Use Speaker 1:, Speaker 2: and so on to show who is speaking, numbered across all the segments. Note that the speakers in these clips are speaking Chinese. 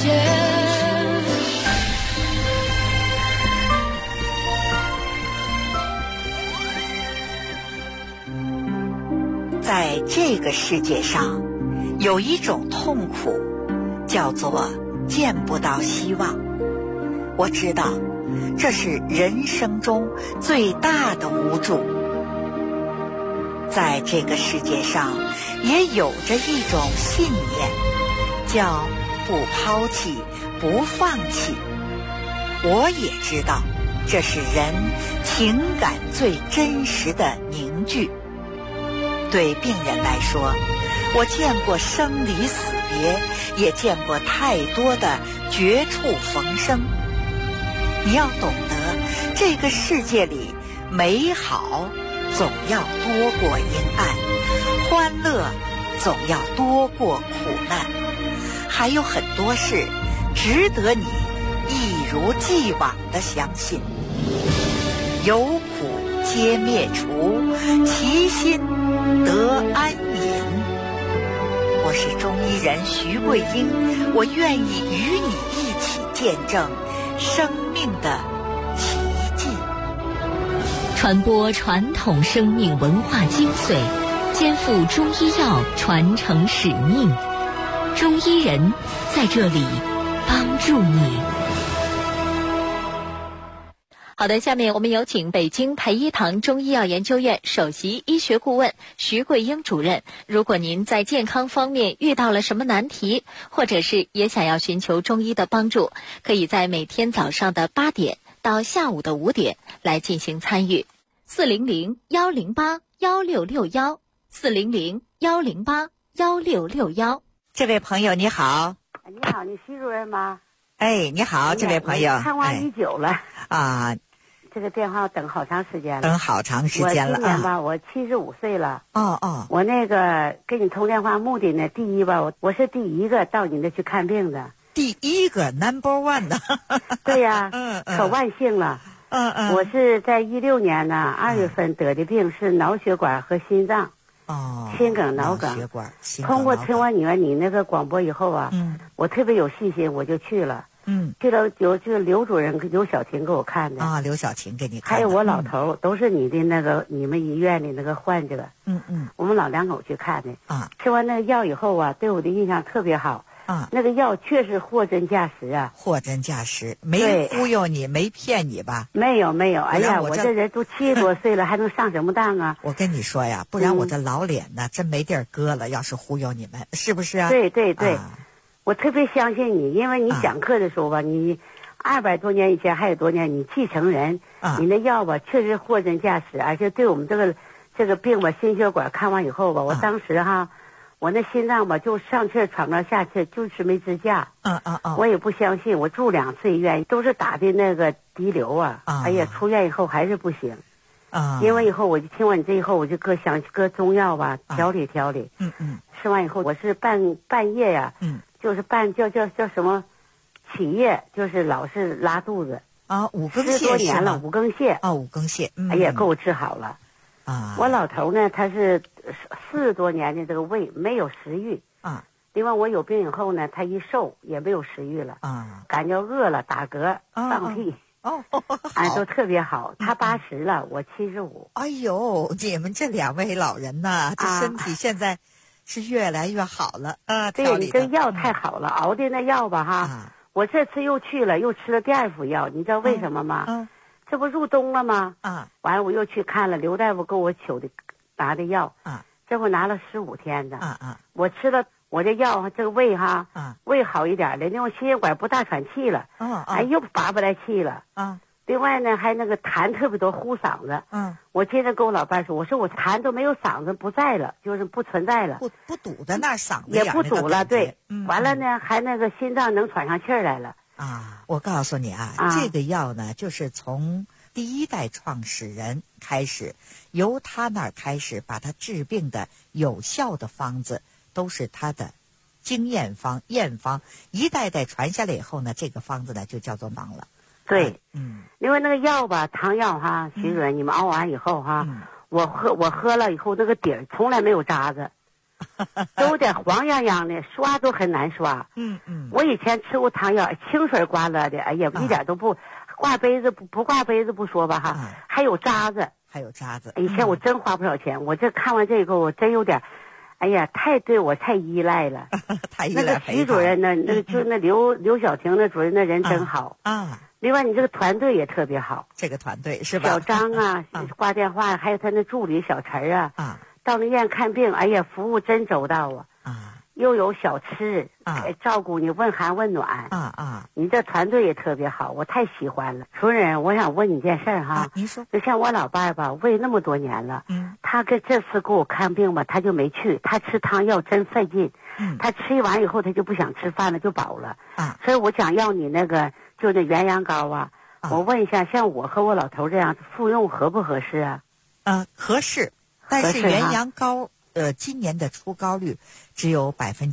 Speaker 1: 在这个世界上，有一种痛苦，叫做见不到希望。我知道，这是人生中最大的无助。在这个世界上，也有着一种信念，叫不抛弃，不放弃。我也知道，这是人情感最真实的凝聚。对病人来说，我见过生离死别，也见过太多的绝处逢生。你要懂得，这个世界里美好总要多过阴暗，欢乐总要多过苦难，还有很多事值得你一如既往地相信。有苦皆灭除，其心得安隐。我是中医人徐桂英，我愿意与你一起见证生命的奇迹，
Speaker 2: 传播传统生命文化精髓，肩负中医药传承使命。中医人在这里帮助你。好的，下面我们有请北京培一堂中医药研究院首席医学顾问徐桂英主任。如果您在健康方面遇到了什么难题，或者是也想要寻求中医的帮助，可以在每天早上的8点到下午的5点来进行参与。400-108-1661，400-108-1661。
Speaker 1: 这位朋友你好。
Speaker 3: 你好，你徐主任吗？
Speaker 1: 哎，你好，这位朋友。
Speaker 3: 看望已久了
Speaker 1: 啊，
Speaker 3: 这个电话等好长时间了。
Speaker 1: 等好长时间了
Speaker 3: 我今年吧，我75岁了。
Speaker 1: 哦。
Speaker 3: 我那个跟你通电话目的呢，第一吧，我是第一个到你那去看病的。
Speaker 1: 第一个 number one 的。
Speaker 3: 对呀，可万幸了。我是在16年呢2月份得的病，是脑血管和心脏。心梗、脑梗。
Speaker 1: 血管。
Speaker 3: 通过听完你那个广播以后啊，我特别有信心，我就去了。去了有这个刘主任刘晓琴给我看的
Speaker 1: 啊，刘晓琴给你看的，
Speaker 3: 还有我老头都是你的那个你们医院的那个患者。我们老两口去看的啊。吃完那个药以后啊，对我的印象特别好啊。那个药确实货真价实啊，
Speaker 1: 货真价实，没忽悠你，没骗你吧？
Speaker 3: 没有。哎呀，我这人都70多岁了，还能上什么当啊？
Speaker 1: 我跟你说呀，不然我这老脸呢，真没地儿搁了。要是忽悠你们，是不是啊？
Speaker 3: 对。我特别相信你，因为你讲课的时候吧，你200多年以前还有多年，你继承人，你那药吧确实货真价实，而且对我们这个病吧，心血管看完以后吧，我当时哈，我那心脏吧就上气喘不上下气，就是没支架。我也不相信，我住2次医院，都是打的那个滴流啊。哎呀，出院以后还是不行。因为以后我就听完你这以后，我就想搁中药吧调理。吃完以后，我是半夜呀。就是叫什么起夜，就是老是拉肚子
Speaker 1: 啊，五更泻
Speaker 3: 10多年了，五更泻
Speaker 1: 啊，五更泻，
Speaker 3: 哎呀，给我治好了啊。我老头呢，他是40多年的这个胃没有食欲啊。另外我有病以后呢，他一瘦也没有食欲了啊，感觉饿了打嗝放屁都特别好。他80了，我75。
Speaker 1: 哎呦，你们这2位老人呐，这身体现在是越来越好了啊！
Speaker 3: 对，你这药太好了，熬的那药吧哈，我这次又去了，又吃了第2副药，你知道为什么吗？这不入冬了吗？完了我又去看了刘大夫给我拿的药这会拿了15天的我吃了我这药，这个胃哈胃好一点了，另外心血管不大喘气了又拔不来气了另外呢，还那个痰特别多，呼嗓子。我接着跟我老伴说，我说我痰都没有嗓子不在了，就是不存在了，
Speaker 1: 不堵在那儿，嗓子
Speaker 3: 也不堵了，对。完了呢，还那个心脏能喘上气儿来了。
Speaker 1: 我告诉你这个药呢，就是从第1代创始人开始，由他那儿开始，把他治病的有效的方子都是他的经验方、验方，一代代传下来以后呢，这个方子呢就叫做方了。
Speaker 3: 对，因为那个药吧，汤药哈，徐主任，你们熬完以后哈，我喝了以后，那个底儿从来没有渣子， 都有点黄泱泱的，刷都很难刷。我以前吃过汤药，清水刮了的，哎呀，一点都不挂杯子，不挂杯子不说吧哈，还有渣子。以前我真花不少钱，我这看完这个我真有点，哎呀，对我太依赖了。
Speaker 2: 太依赖。
Speaker 3: 那个徐主任呢，那个就那刘晓婷那主任那人真好啊。另外，你这个团队也特别好。
Speaker 2: 这个团队是吧？
Speaker 3: 小张啊，挂电话，还有他那助理小陈啊，到那医院看病，哎呀，服务真周到啊，又有小吃照顾你，问寒问暖你这团队也特别好，我太喜欢了。主任，我想问你件事哈，
Speaker 2: 您说。
Speaker 3: 就像我老伴儿吧，喂那么多年了，他这次给我看病吧，他就没去，他吃汤药真费劲，他吃完以后他就不想吃饭了，就饱了所以我想要你那个就那元阳膏我问一下，像我和我老头这样服用合不合适啊？
Speaker 2: 合适，但是元阳膏今年的出膏率只有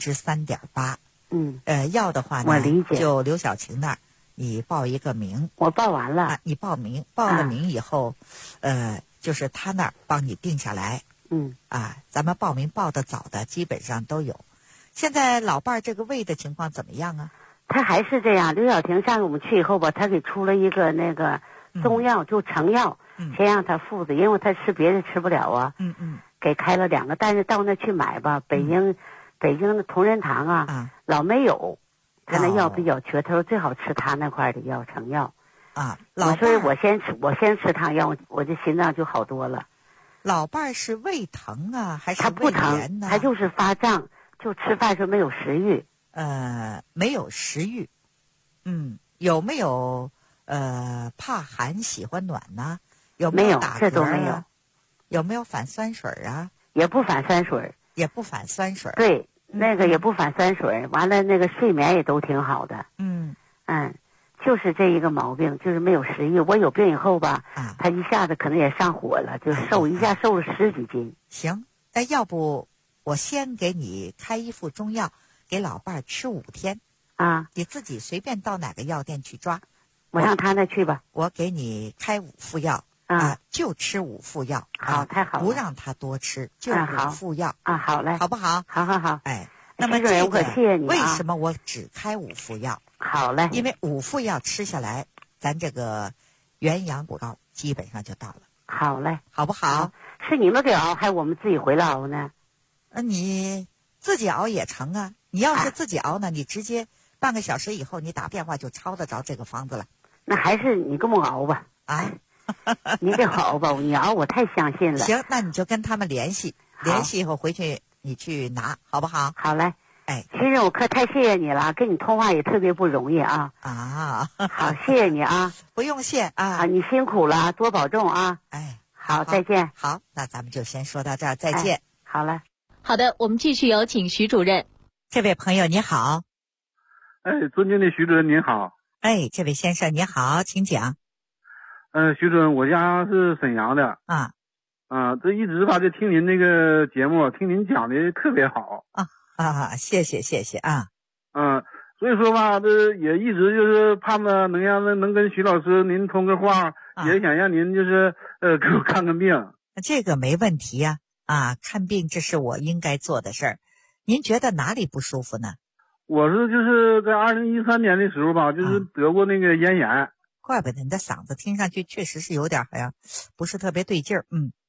Speaker 2: 3.8%。要的话呢，
Speaker 3: 我理解。
Speaker 2: 就刘晓晴那儿，你报一个名。
Speaker 3: 我报完了。
Speaker 2: 你报了名以后，就是他那儿帮你定下来。咱们报名报得早的基本上都有。现在老伴儿这个胃的情况怎么样啊？
Speaker 3: 他还是这样。刘晓婷上次我们去以后吧，他给出了一个那个中药，就成药，先让他父子，因为他吃别的吃不了啊。给开了2个，但是到那去买吧，北京的同仁堂老没有，他那药比较缺，他说最好吃他那块的药成药所以我先吃汤药，我这心脏就好多了。
Speaker 2: 老伴儿是胃疼啊，还是
Speaker 3: 他不疼，他就是发胀，就吃饭时候没有食欲。
Speaker 2: 没有食欲。有没有怕寒喜欢暖呢？有没有打嗝
Speaker 3: 这都没有。
Speaker 2: 有没有反酸水啊？
Speaker 3: 也不反酸水。对，那个也不反酸水。完了，那个睡眠也都挺好的。就是这一个毛病，就是没有食欲。我有病以后吧，他一下子可能也上火了，就一下瘦了10几斤。
Speaker 2: 行，要不我先给你开一副中药，给老伴儿吃5天你自己随便到哪个药店去抓。
Speaker 3: 我上他那去吧。
Speaker 2: 我给你开5副药就吃5副药。
Speaker 3: 好，太好了。
Speaker 2: 不让他多吃，就5副药
Speaker 3: 好嘞，
Speaker 2: 好不好？
Speaker 3: 好。
Speaker 2: 那么这个
Speaker 3: 谢谢你
Speaker 2: 为什么我只开5副药？
Speaker 3: 好嘞，
Speaker 2: 因为5副药吃下来，咱这个元阳膏基本上就到了。
Speaker 3: 好嘞，
Speaker 2: 好不好？
Speaker 3: 是你们给熬，还是我们自己回来熬呢？
Speaker 2: 你自己熬也成啊。你要是自己熬呢，你直接半个小时以后，你打电话就抄得着这个方子了。
Speaker 3: 那还是你跟我熬吧。你给我熬吧，你熬我太相信了。
Speaker 2: 行，那你就跟他们联系以后回去你去拿，好不好？
Speaker 3: 好嘞。先生，我可太谢谢你了，跟你通话也特别不容易啊。好，谢谢你啊。
Speaker 2: 不用谢
Speaker 3: 你辛苦了，多保重啊。好，再见。
Speaker 2: 好，那咱们就先说到这儿，再见。
Speaker 3: 好了。
Speaker 2: 好的，我们继续有请徐主任。这位朋友你好。
Speaker 4: 尊敬的徐主任您好。
Speaker 2: 这位先生你好，请讲。
Speaker 4: 徐主任，我家是沈阳的。这一直吧就听您那个节目，听您讲的特别好。
Speaker 2: 谢谢
Speaker 4: 所以说吧，这也一直就是盼着能跟徐老师您通个话，也想让您就是给我看看病。
Speaker 2: 这个没问题呀。看病这是我应该做的事儿。您觉得哪里不舒服呢？
Speaker 4: 我是就是在2013年的时候吧，就是得过那个咽炎。
Speaker 2: 怪不得你的嗓子听上去确实是有点好像不是特别对劲儿。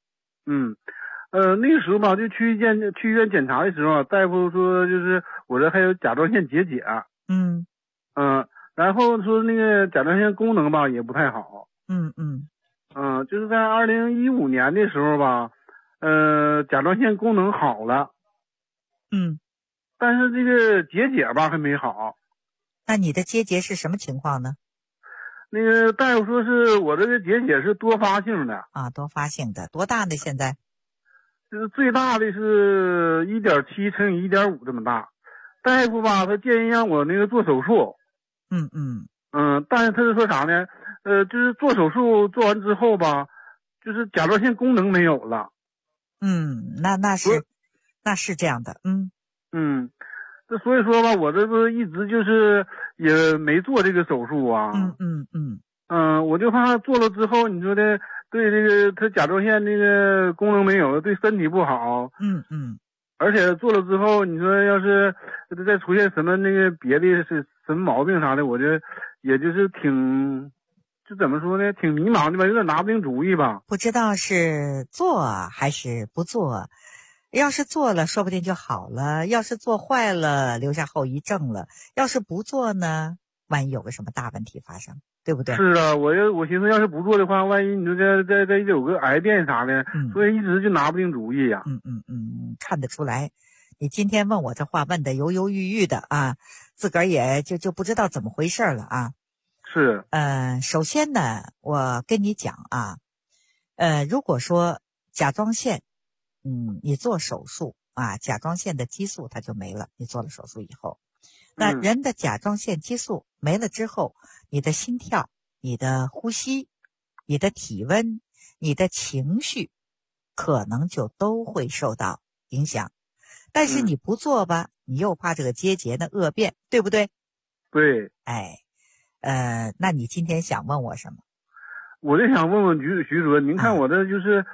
Speaker 4: 那个时候吧，就去医院检查的时候，大夫说就是我这还有甲状腺结节。然后说那个甲状腺功能吧也不太好。就是在2015年的时候吧，甲状腺功能好了。但是这个结节吧还没好。
Speaker 2: 那你的结节是什么情况呢？
Speaker 4: 那个大夫说是我这个结节是多发性的。
Speaker 2: 多发性的，多大呢？现在？
Speaker 4: 就是最大的是1.7乘以1.5这么大。大夫吧，他建议让我那个做手术。但是他是说啥呢？就是做手术做完之后吧，就是甲状腺功能没有了。
Speaker 2: 那是这样的。
Speaker 4: 这所以说吧，我这不一直就是也没做这个手术啊。我就怕做了之后，你说的对这个他甲状腺那个功能没有，对身体不好。 而且做了之后，你说要是再出现什么那个别的是什么毛病啥的，我这也就是就怎么说呢，挺迷茫的吧，有点拿不定主意吧。
Speaker 1: 不知道是做还是不做，要是做了说不定就好了，要是做坏了留下后遗症了，要是不做呢，万一有个什么大问题发生，对不对？
Speaker 4: 是啊，我寻思要是不做的话，万一你说再有个癌变啥的，所以一直就拿不定主意呀。
Speaker 1: 看得出来，你今天问我这话问得犹犹豫豫的啊，自个儿也就不知道怎么回事了啊。
Speaker 4: 是。
Speaker 1: 首先呢，我跟你讲啊，如果说甲状腺，你做手术啊，甲状腺的激素它就没了，你做了手术以后。那人的甲状腺激素没了之后，你的心跳、你的呼吸、你的体温、你的情绪可能就都会受到影响。但是你不做吧，你又怕这个结节的恶变，对不对？
Speaker 4: 对。
Speaker 1: 那你今天想问我什么？
Speaker 4: 我就想问问徐主任，您看我这就是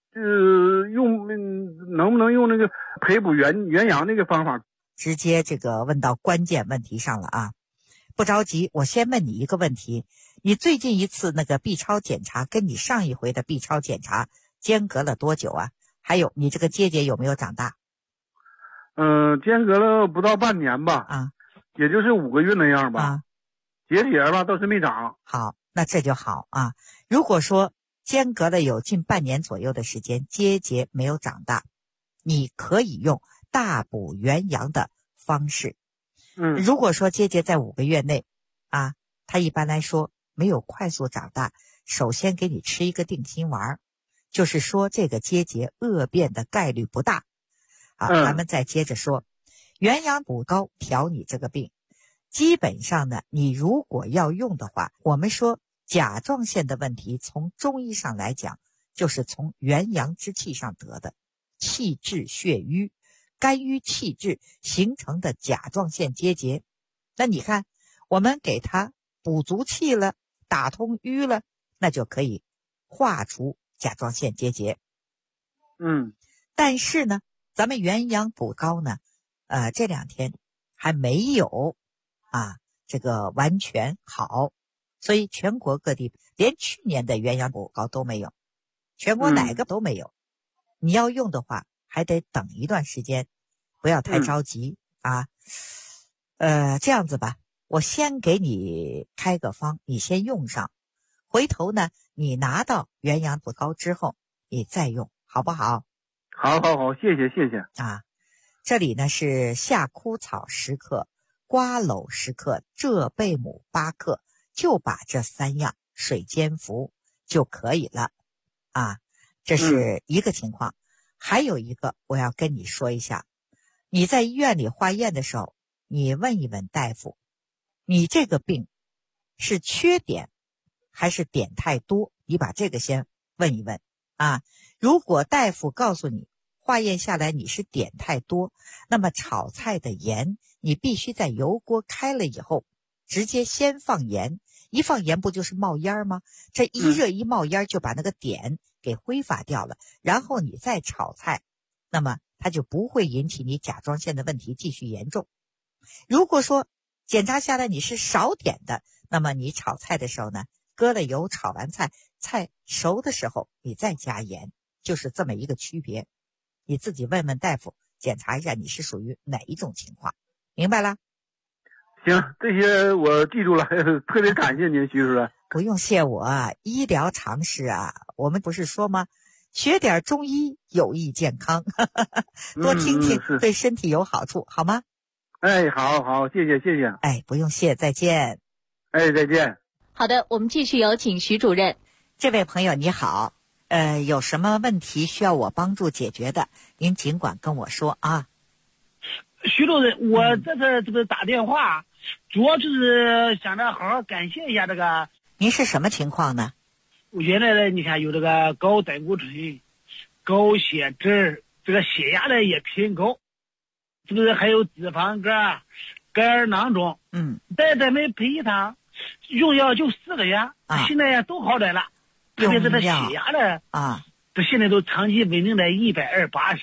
Speaker 4: 能不能用那个培补元阳那个方法？
Speaker 1: 直接这个问到关键问题上了啊！不着急，我先问你一个问题：你最近一次那个 B 超检查跟你上一回的 B 超检查间隔了多久啊？还有你这个结节有没有长大？
Speaker 4: 间隔了不到半年吧，也就是5个月那样吧。结节吧倒是没长。
Speaker 1: 好，那这就好啊。如果说间隔了有近半年左右的时间，结节没有长大，你可以用大补元阳的方式。如果说结节在5个月内啊，它一般来说没有快速长大，首先给你吃一个定心丸，就是说这个结节恶变的概率不大。咱们再接着说，元阳补高调你这个病，基本上呢，你如果要用的话，我们说甲状腺的问题，从中医上来讲，就是从元阳之气上得的，气滞血瘀，肝郁气滞形成的甲状腺结节。那你看，我们给它补足气了，打通瘀了，那就可以化除甲状腺结节。但是呢，咱们元阳补高呢，这2天还没有这个完全好，所以全国各地连去年的元阳补高都没有，全国哪个都没有。你要用的话，还得等一段时间，不要太着急这样子吧，我先给你开个方，你先用上，回头呢，你拿到元阳补高之后，你再用，好不好？
Speaker 4: 好，谢谢。
Speaker 1: 这里呢是夏枯草10克，瓜蒌10克，浙贝母8克，就把这3样水煎服就可以了这是一个情况。还有一个我要跟你说一下，你在医院里化验的时候，你问一问大夫，你这个病是缺碘还是碘太多，你把这个先问一问如果大夫告诉你化验下来你是碘太多，那么炒菜的盐你必须在油锅开了以后直接先放盐，一放盐不就是冒烟吗？这一热一冒烟就把那个碘给挥发掉了，然后你再炒菜，那么它就不会引起你甲状腺的问题继续严重。如果说检查下来你是少碘的，那么你炒菜的时候呢，搁了油炒完菜熟的时候你再加盐，就是这么一个区别。你自己问问大夫，检查一下你是属于哪一种情况，明白了？
Speaker 4: 行，这些我记住了，特别感谢您，徐主任。
Speaker 1: 不用谢我，医疗常识我们不是说吗？学点中医有益健康，多听听对身体有好处，好吗？
Speaker 4: 好，谢谢。
Speaker 1: 不用谢，再见。
Speaker 4: 再见。
Speaker 2: 好的，我们继续有请徐主任。
Speaker 1: 这位朋友你好，有什么问题需要我帮助解决的，您尽管跟我说
Speaker 5: 徐主任，我这个打电话，主要就是想着好好感谢一下这个。
Speaker 1: 您是什么情况呢？
Speaker 5: 我原来呢，你看有这个高胆固醇、高血脂，这个血压呢也偏高，是不是还有脂肪肝、肝囊肿？在咱们培医堂用药就4个月，现在都好点了。特别是这血压呢这现在都长期稳定在120/80了。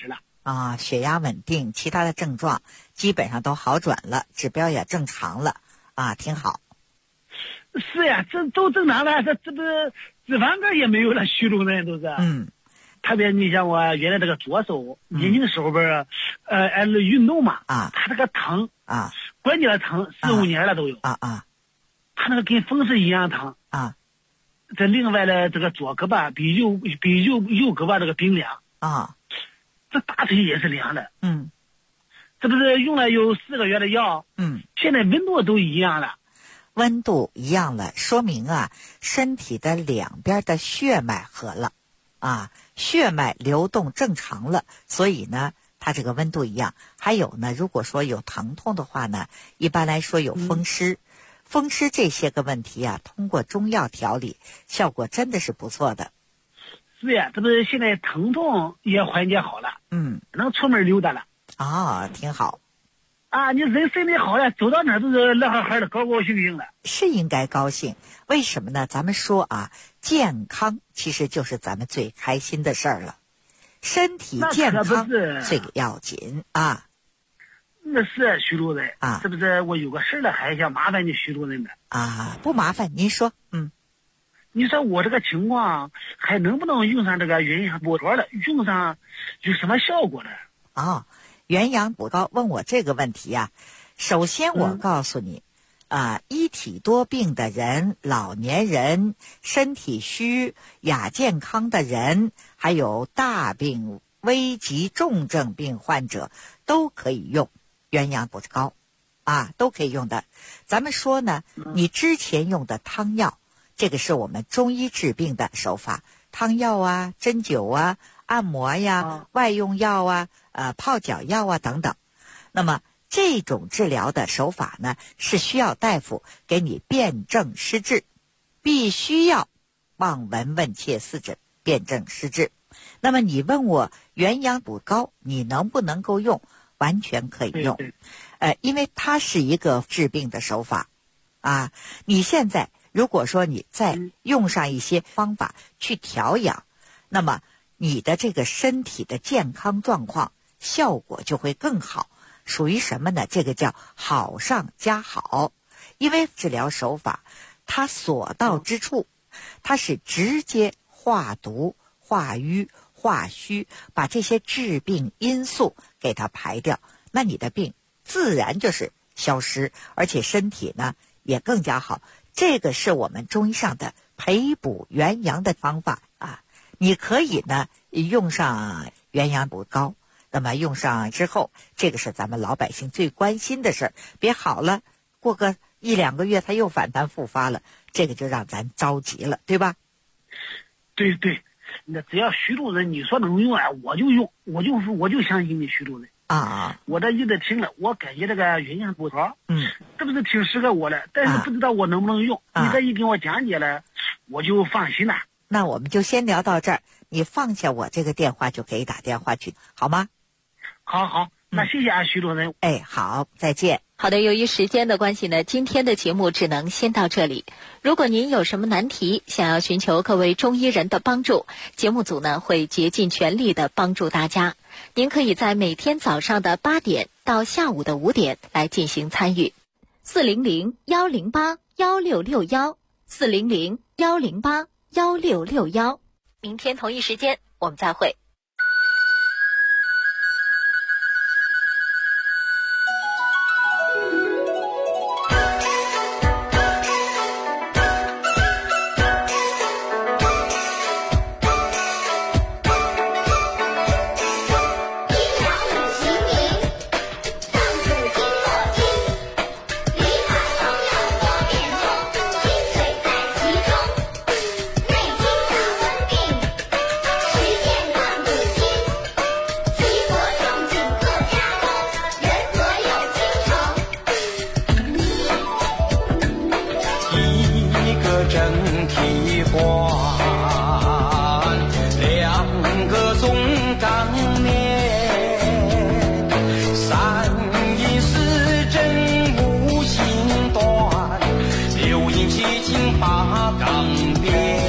Speaker 1: 啊，血压稳定，其他的症状基本上都好转了，指标也正常了啊，挺好。
Speaker 5: 是呀，这都正常了，这不是脂肪肝也没有了，虚中人都是。特别你像我原来这个左手，年轻的时候不是，运动嘛，他这个疼关节疼4-5年了都有他那个跟风湿一样疼这另外的这个左胳膊比右胳膊这个冰凉这大腿也是凉的。这不是用了有4个月的药，现在温度都一样了。
Speaker 1: 温度一样了，说明身体的两边的血脉合了血脉流动正常了，所以呢它这个温度一样。还有呢，如果说有疼痛的话呢，一般来说有风湿这些个问题通过中药调理效果真的是不错的。
Speaker 5: 是呀，这不是现在疼痛也缓解好了，能出门溜达了
Speaker 1: 挺好
Speaker 5: 你人身体好了，走到哪儿都是乐呵呵的，高高兴兴的。
Speaker 1: 是应该高兴，为什么呢？咱们说健康其实就是咱们最开心的事儿了，身体健康最要紧
Speaker 5: 那是徐主任是不是？我有个事儿了，还想麻烦你徐主任的
Speaker 1: 不麻烦，您说。
Speaker 5: 你说我这个情况还能不能用上这个元阳补膏了？用上有什么效果呢？
Speaker 1: 元阳补膏问我这个问题首先我告诉你一体多病的人、老年人、身体虚亚健康的人，还有大病危急重症病患者都可以用元阳补膏都可以用的。咱们说呢，你之前用的汤药，这个是我们中医治病的手法，汤药针灸按摩外用药泡脚药等等。那么这种治疗的手法呢，是需要大夫给你辨证施治，必须要望闻问切四诊，辨证施治。那么你问我元阳补膏你能不能够用，完全可以用因为它是一个治病的手法你现在如果说你再用上一些方法去调养，那么你的这个身体的健康状况效果就会更好。属于什么呢？这个叫好上加好。因为治疗手法它所到之处，它是直接化毒化瘀化虚，把这些致病因素给它排掉，那你的病自然就是消失，而且身体呢也更加好。这个是我们中医上的培补元阳的方法你可以呢用上元阳补膏，那么用上之后，这个是咱们老百姓最关心的事儿，别好了过个1-2个月它又反弹复发了，这个就让咱着急了，对吧？
Speaker 5: 对，那只要徐主任你说能用我就用，我就相信你徐主任我这一直听了，我感觉这个元阳补膏这不是挺适合我的，但是不知道我能不能用你这一给我讲解了，我就放心了。
Speaker 1: 那我们就先聊到这儿，你放下我这个电话就可以打电话去，好吗？
Speaker 5: 好，那谢谢徐主任。
Speaker 1: 好，再见。
Speaker 2: 好的，由于时间的关系呢，今天的节目只能先到这里。如果您有什么难题，想要寻求各位中医人的帮助，节目组呢会竭尽全力的帮助大家。您可以在每天早上的8点到下午的5点来进行参与。400-108-1661，400-108-1661。明天同一时间我们再会。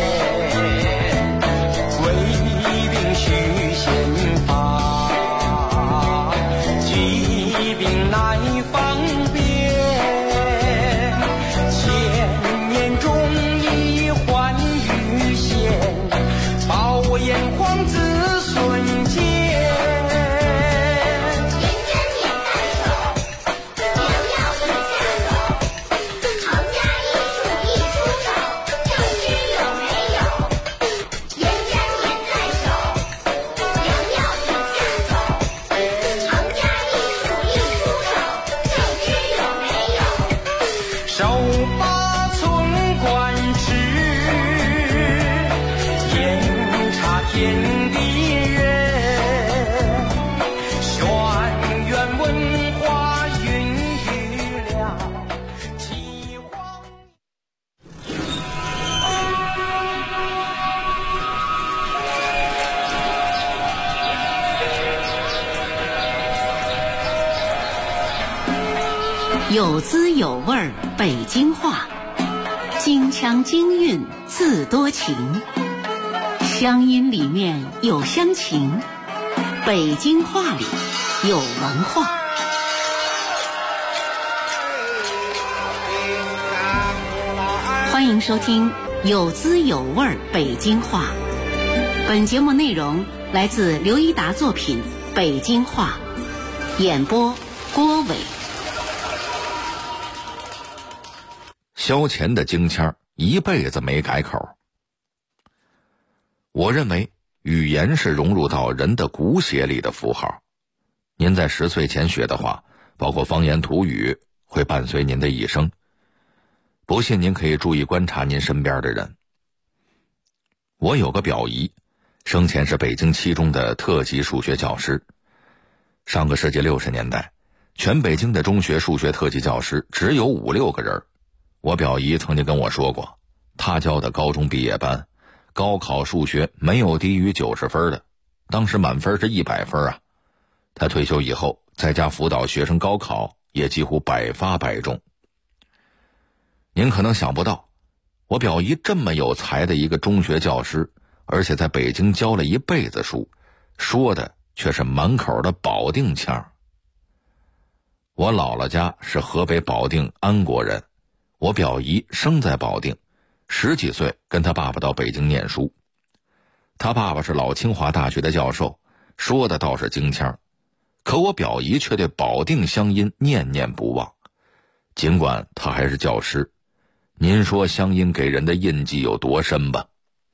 Speaker 6: 为病须先发。 把村观止，眼察天地人，轩辕文化孕育了岐黄。
Speaker 7: 有滋有味北京话，京腔京韵自多情，乡音里面有乡情，北京话里有文化。欢迎收听有滋有味北京话。本节目内容来自刘一达作品《北京话》，演播郭伟。
Speaker 8: 萧乾的京腔一辈子没改口。我认为语言是融入到人的骨血里的符号。您在10岁前学的话，包括方言土语，会伴随您的一生。不信您可以注意观察您身边的人。我有个表姨，生前是北京7中的特级数学教师。上个世纪60年代，全北京的中学数学特级教师只有5、6个人。我表姨曾经跟我说过，她教的高中毕业班，高考数学没有低于90分的，当时满分是100分啊。她退休以后，在家辅导学生高考，也几乎百发百中。您可能想不到，我表姨这么有才的一个中学教师，而且在北京教了一辈子书，说的却是满口的保定腔。我姥姥家是河北保定安国人，我表姨生在保定，10几岁跟他爸爸到北京念书。他爸爸是老清华大学的教授，说的倒是京腔，可我表姨却对保定乡音念念不忘。尽管他还是教师，您说乡音给人的印记有多深吧？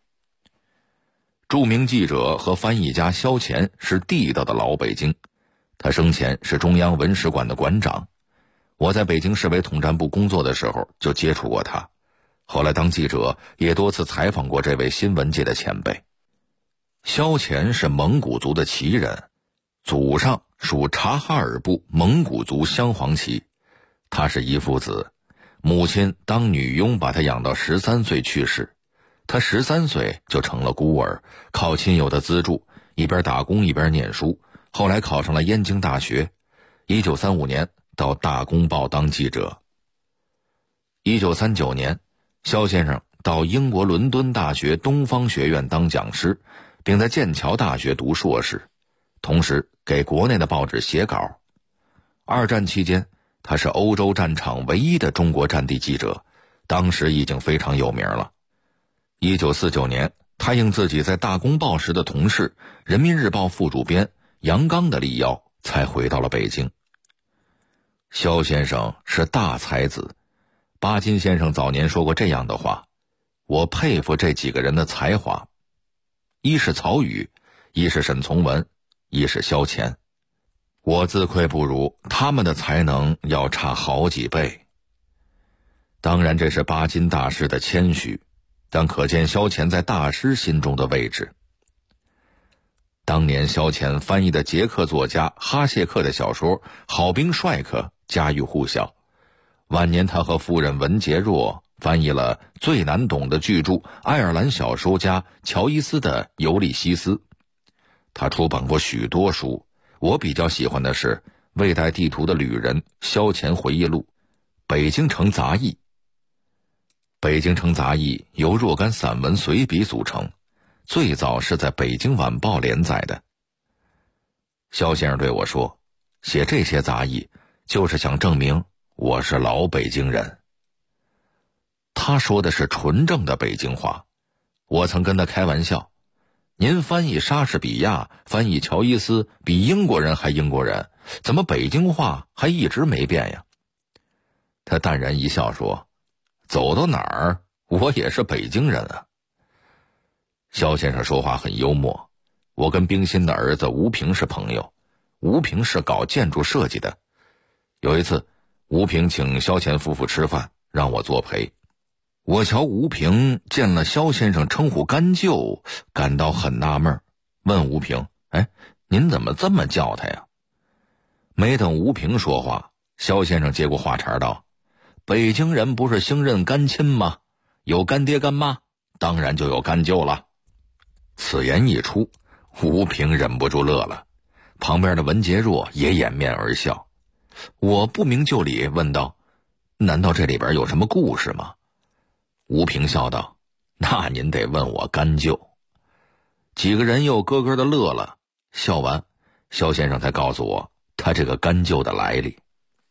Speaker 8: 著名记者和翻译家萧乾是地道的老北京，他生前是中央文史馆的馆长。我在北京市委统战部工作的时候就接触过他，后来当记者也多次采访过这位新闻界的前辈。萧乾是蒙古族的旗人，祖上属察哈尔部蒙古族镶黄旗。他是一父子，母亲当女佣把他养到13岁去世，他13岁就成了孤儿，靠亲友的资助，一边打工一边念书，后来考上了燕京大学。1935年到大公报当记者。1939年，萧先生到英国伦敦大学东方学院当讲师，并在剑桥大学读硕士，同时给国内的报纸写稿。2战期间，他是欧洲战场唯一的中国战地记者，当时已经非常有名了。1949年，他应自己在大公报时的同事人民日报副主编杨刚的力邀，才回到了北京。萧先生是大才子，巴金先生早年说过这样的话，我佩服这几个人的才华，一是曹禺，一是沈从文，一是萧乾。我自愧不如，他们的才能要差好几倍。当然这是巴金大师的谦虚，但可见萧乾在大师心中的位置。当年萧乾翻译的捷克作家哈谢克的小说《好兵帅克》家喻户晓，晚年他和夫人文洁若翻译了最难懂的巨著爱尔兰小说家乔伊斯的《尤利西斯》。他出版过许多书，我比较喜欢的是《未带地图的旅人》萧乾回忆录，《北京城杂役》。《北京城杂役》由若干散文随笔组成，最早是在《北京晚报》连载的。萧先生对我说，写这些杂役就是想证明我是老北京人。他说的是纯正的北京话。我曾跟他开玩笑，您翻译莎士比亚，翻译乔伊斯，比英国人还英国人，怎么北京话还一直没变呀？他淡然一笑说，走到哪儿我也是北京人啊。萧先生说话很幽默，我跟冰心的儿子吴平是朋友，吴平是搞建筑设计的。有一次，吴平请萧乾夫妇吃饭， 让我作陪。我瞧吴平见了萧先生称呼干舅，感到很纳闷，问吴平：您怎么这么叫他呀？没等吴平说话，萧先生接过话茬道：北京人不是兴认干亲吗？有干爹干妈，当然就有干舅了。此言一出，吴平忍不住乐了，旁边的文杰若也掩面而笑。我不明就里问道：难道这里边有什么故事吗？吴平笑道：那您得问我干舅。几个人又咯咯的乐了，笑完，萧先生才告诉我他这个干舅的来历。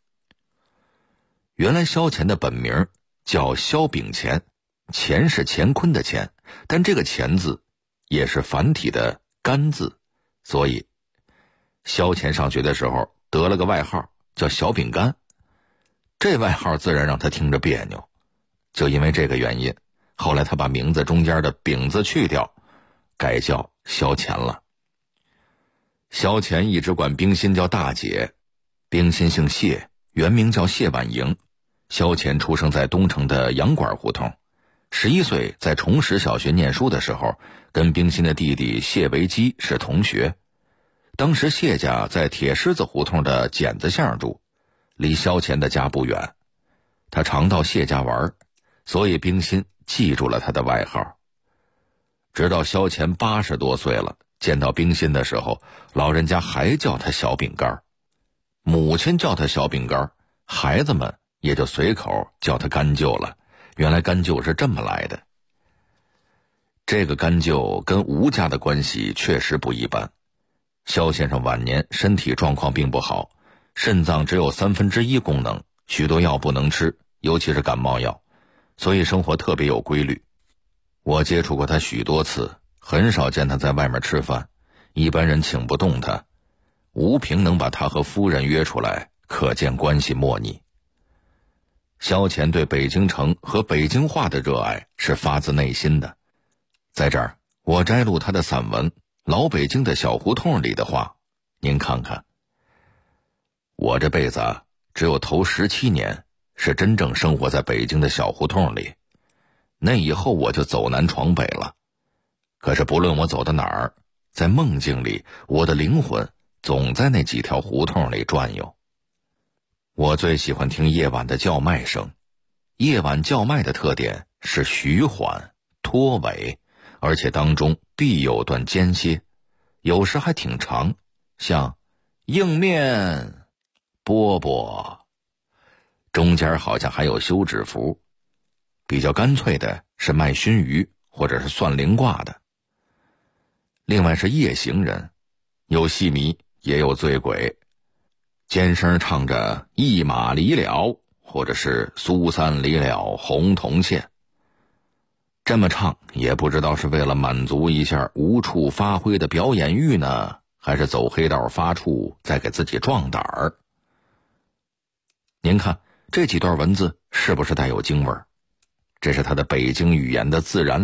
Speaker 8: 原来萧乾的本名叫萧秉乾，乾是乾坤的乾，但这个乾字也是繁体的干字，所以萧乾上学的时候得了个外号叫小饼干，这外号自然让他听着别扭。就因为这个原因，后来他把名字中间的饼字去掉，改叫萧乾了。萧乾一直管冰心叫大姐，冰心姓谢，原名叫谢婉莹。萧乾出生在东城的洋馆胡同，11岁在崇实小学念书的时候，跟冰心的弟弟谢维基是同学。当时谢家在铁狮子胡同的剪子巷住，离萧乾的家不远。他常到谢家玩，所以冰心记住了他的外号。直到萧乾80多岁了，见到冰心的时候，老人家还叫他小饼干，母亲叫他小饼干，孩子们也就随口叫他干舅了。原来干舅是这么来的。这个干舅跟吴家的关系确实不一般。萧先生晚年身体状况并不好，肾脏只有1/3功能，许多药不能吃，尤其是感冒药，所以生活特别有规律。我接触过他许多次，很少见他在外面吃饭，一般人请不动他。吴平能把他和夫人约出来，可见关系莫逆。萧乾对北京城和北京话的热爱是发自内心的。在这儿，我摘录他的散文《老北京的小胡同》里的话，您看看。我这辈子只有头17年是真正生活在北京的小胡同里，那以后我就走南闯北了。可是不论我走到哪儿，在梦境里，我的灵魂总在那几条胡同里转悠。我最喜欢听夜晚的叫卖声，夜晚叫卖的特点是徐缓、拖尾，而且当中必有段间歇，有时还挺长，像硬面饽饽，中间好像还有休止符。比较干脆的是卖熏鱼或者是算灵卦的。另外是夜行人，有戏迷也有醉鬼，尖声唱着一马离了，或者是苏三离了红铜线。这么唱也不知道是为了满足一下无处发挥的表演欲呢，还是走黑道发怵再给自己壮胆儿。您看这几段文字是不是带有京味儿？这是他的北京语言的自然